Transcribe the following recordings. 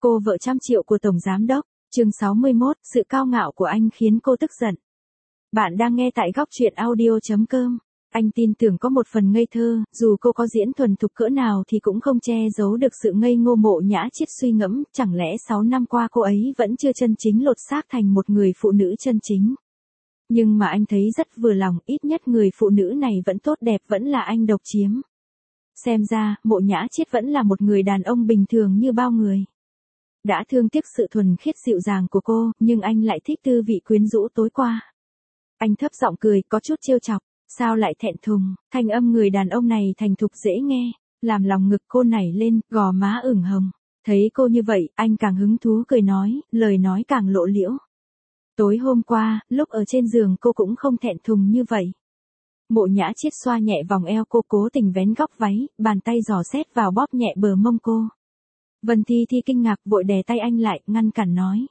Cô vợ trăm triệu của Tổng Giám Đốc, chương 61, sự cao ngạo của anh khiến cô tức giận. Bạn đang nghe tại góc truyện audio.com. Anh tin tưởng có một phần ngây thơ, dù cô có diễn thuần thục cỡ nào thì cũng không che giấu được sự ngây ngô. Mộ Nhã Chiết suy ngẫm, chẳng lẽ 6 năm qua cô ấy vẫn chưa chân chính lột xác thành một người phụ nữ chân chính. Nhưng mà anh thấy rất vừa lòng, ít nhất người phụ nữ này vẫn tốt đẹp, vẫn là anh độc chiếm. Xem ra, Mộ Nhã Chiết vẫn là một người đàn ông bình thường như bao người. Đã thương tiếc sự thuần khiết dịu dàng của cô, nhưng anh lại thích tư vị quyến rũ tối qua. Anh thấp giọng cười, có chút trêu chọc, sao lại thẹn thùng, thanh âm người đàn ông này thành thục dễ nghe, làm lòng ngực cô nảy lên, gò má ửng hồng. Thấy cô như vậy, anh càng hứng thú cười nói, lời nói càng lộ liễu. Tối hôm qua, lúc ở trên giường cô cũng không thẹn thùng như vậy. Mộ Nhã Chiết xoa nhẹ vòng eo cô, cố tình vén góc váy, bàn tay giò xét vào bóp nhẹ bờ mông cô. Vân Thi Thi kinh ngạc vội đè tay anh lại, ngăn cản nói.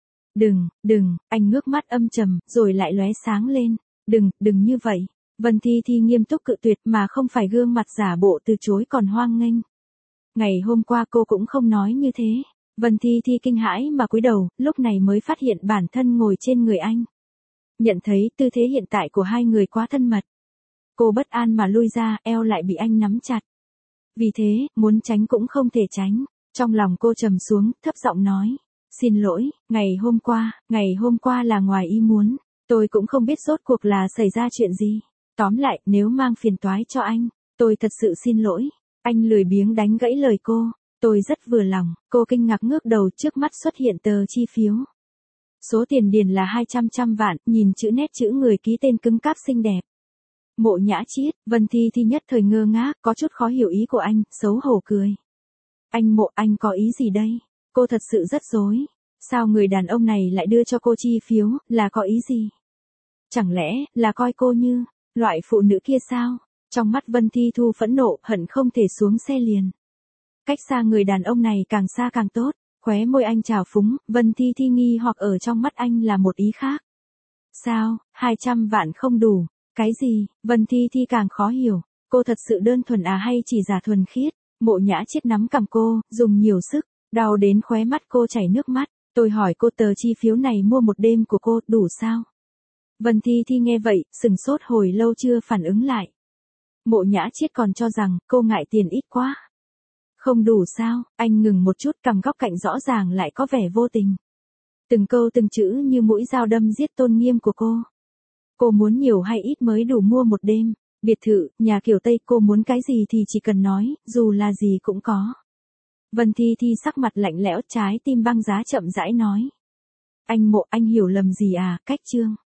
Đừng, anh ngước mắt âm trầm, rồi lại lóe sáng lên. Đừng như vậy. Vân Thi Thi nghiêm túc cự tuyệt, mà không phải gương mặt giả bộ từ chối còn hoang nghênh. Ngày hôm qua cô cũng không nói như thế. Vân Thi Thi kinh hãi mà cúi đầu, lúc này mới phát hiện bản thân ngồi trên người anh. Nhận thấy tư thế hiện tại của hai người quá thân mật. Cô bất an mà lui ra, eo lại bị anh nắm chặt. Vì thế, muốn tránh cũng không thể tránh. Trong lòng cô trầm xuống, thấp giọng nói. Xin lỗi, ngày hôm qua là ngoài ý muốn. Tôi cũng không biết rốt cuộc là xảy ra chuyện gì. Tóm lại, nếu mang phiền toái cho anh, tôi thật sự xin lỗi. Anh lười biếng đánh gãy lời cô. Tôi rất vừa lòng. Cô kinh ngạc ngước đầu, trước mắt xuất hiện tờ chi phiếu. Số tiền điền là 200 vạn, nhìn chữ nét chữ người ký tên cứng cáp xinh đẹp. Mộ Nhã Chiết, Vân Thi Thi nhất thời ngơ ngác, có chút khó hiểu ý của anh, xấu hổ cười. Anh có ý gì đây? Cô thật sự rất rối. Sao người đàn ông này lại đưa cho cô chi phiếu, là có ý gì? Chẳng lẽ, là coi cô như, loại phụ nữ kia sao? Trong mắt Vân Thi Thu phẫn nộ, hận không thể xuống xe liền. Cách xa người đàn ông này càng xa càng tốt, khóe môi anh trào phúng, Vân Thi Thi nghi hoặc ở trong mắt anh là một ý khác. Sao, 200 vạn không đủ? Cái gì? Vân Thi Thi càng khó hiểu, cô thật sự đơn thuần à hay chỉ giả thuần khiết? Mộ Nhã Chiết nắm cằm cô, dùng nhiều sức, đau đến khóe mắt cô chảy nước mắt. Tôi hỏi cô tờ chi phiếu này mua một đêm của cô, đủ sao? Vân Thi Thi nghe vậy, sừng sốt hồi lâu chưa phản ứng lại. Mộ Nhã Chiết còn cho rằng, cô ngại tiền ít quá. Không đủ sao? Anh ngừng một chút, cằm góc cạnh rõ ràng lại có vẻ vô tình. Từng câu từng chữ như mũi dao đâm giết tôn nghiêm của cô. Cô muốn nhiều hay ít mới đủ mua một đêm? Biệt thự, nhà kiểu Tây, cô muốn cái gì thì chỉ cần nói, dù là gì cũng có. Vân Thi Thi sắc mặt lạnh lẽo, trái tim băng giá chậm rãi nói. Anh hiểu lầm gì à, cách chương.